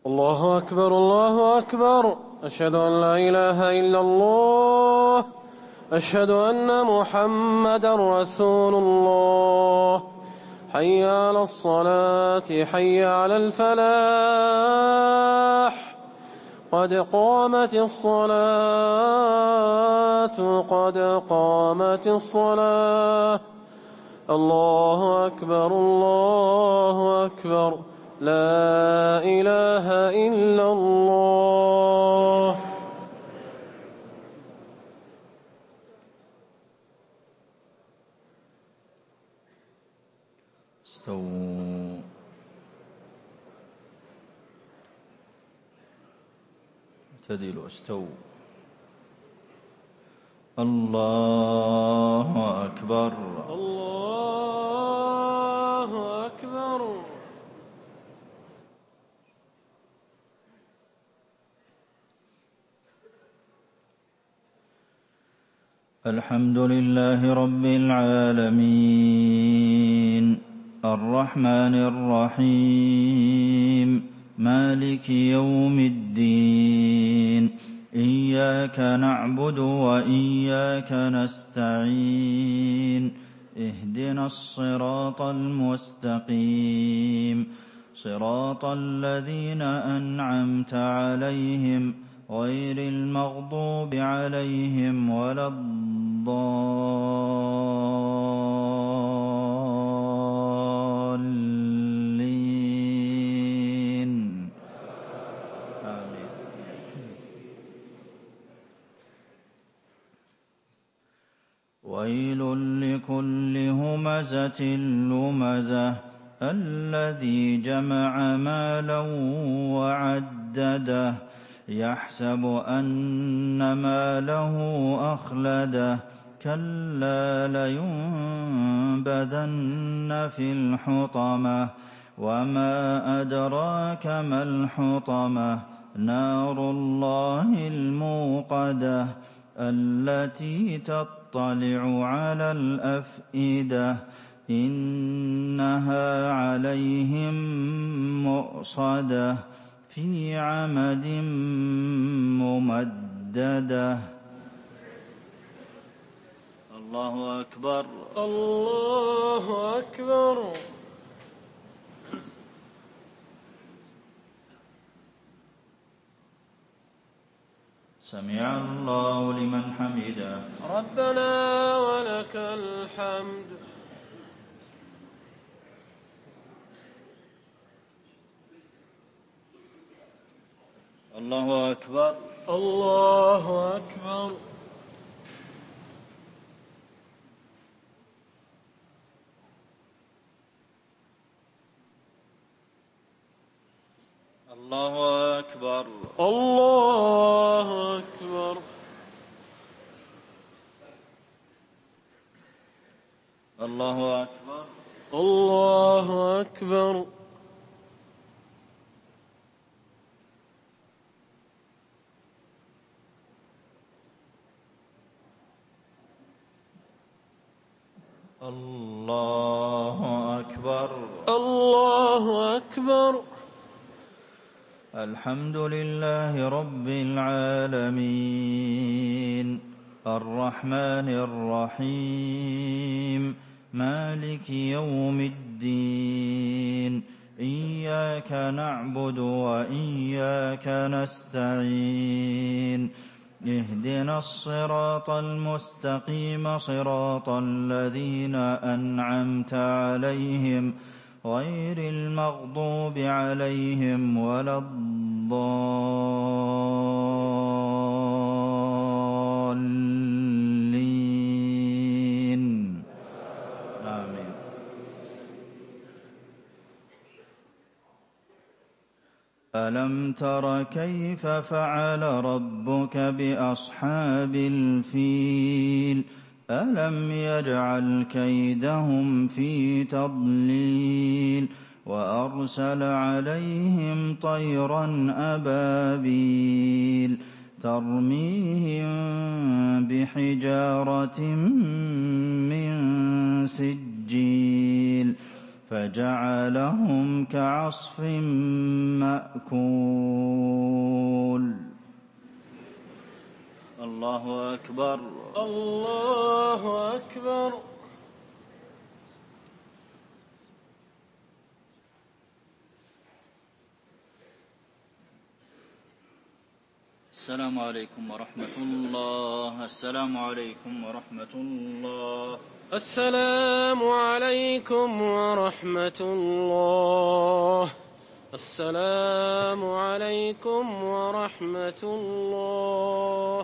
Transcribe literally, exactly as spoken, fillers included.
الله أكبر الله أكبر. أشهد أن لا إله إلا الله. أشهد أن محمدا رسول الله. حي على الصلاة حي على الفلاح. قد قامت الصلاة قد قامت الصلاة. الله أكبر الله أكبر. لا إله إلا الله. استووا اعتدلوا استووا. الله أكبر الله أكبر. الحمد لله رب العالمين الرحمن الرحيم مالك يوم الدين إياك نعبد وإياك نستعين اهدنا الصراط المستقيم صراط الذين أنعمت عليهم غير المغضوب عليهم ولا الضالين آمين. ويل لكل همزة لمزة الذي جمع مالا وعدده يحسب أن ماله أخلده كلا لينبذن في الحطمة وما أدراك ما الحطمة نار الله الموقدة التي تطلع على الأفئدة إنها عليهم مؤصدة في عمد ممددة. الله أكبر الله أكبر. سمع الله لمن حمده ربنا ولك الحمد. الله أكبر الله أكبر. الله أكبر الله أكبر. الله أكبر الله أكبر. الله أكبر الله أكبر. الحمد لله رب العالمين الرحمن الرحيم مالك يوم الدين إياك نعبد وإياك نستعين اهدنا الصراط المستقيم صراط الذين أنعمت عليهم غير المغضوب عليهم ولا الضالين آمين. ألم تر كيف فعل ربك بأصحاب الفيل ألم يجعل كيدهم في تضليل وأرسل عليهم طيرا أبابيل ترميهم بحجارة من سجيل فجعلهم كعصف مأكول. الله أكبر. الله أكبر. السلام عليكم ورحمة الله. السلام عليكم ورحمة الله. السلام عليكم ورحمة الله. السلام عليكم ورحمة الله.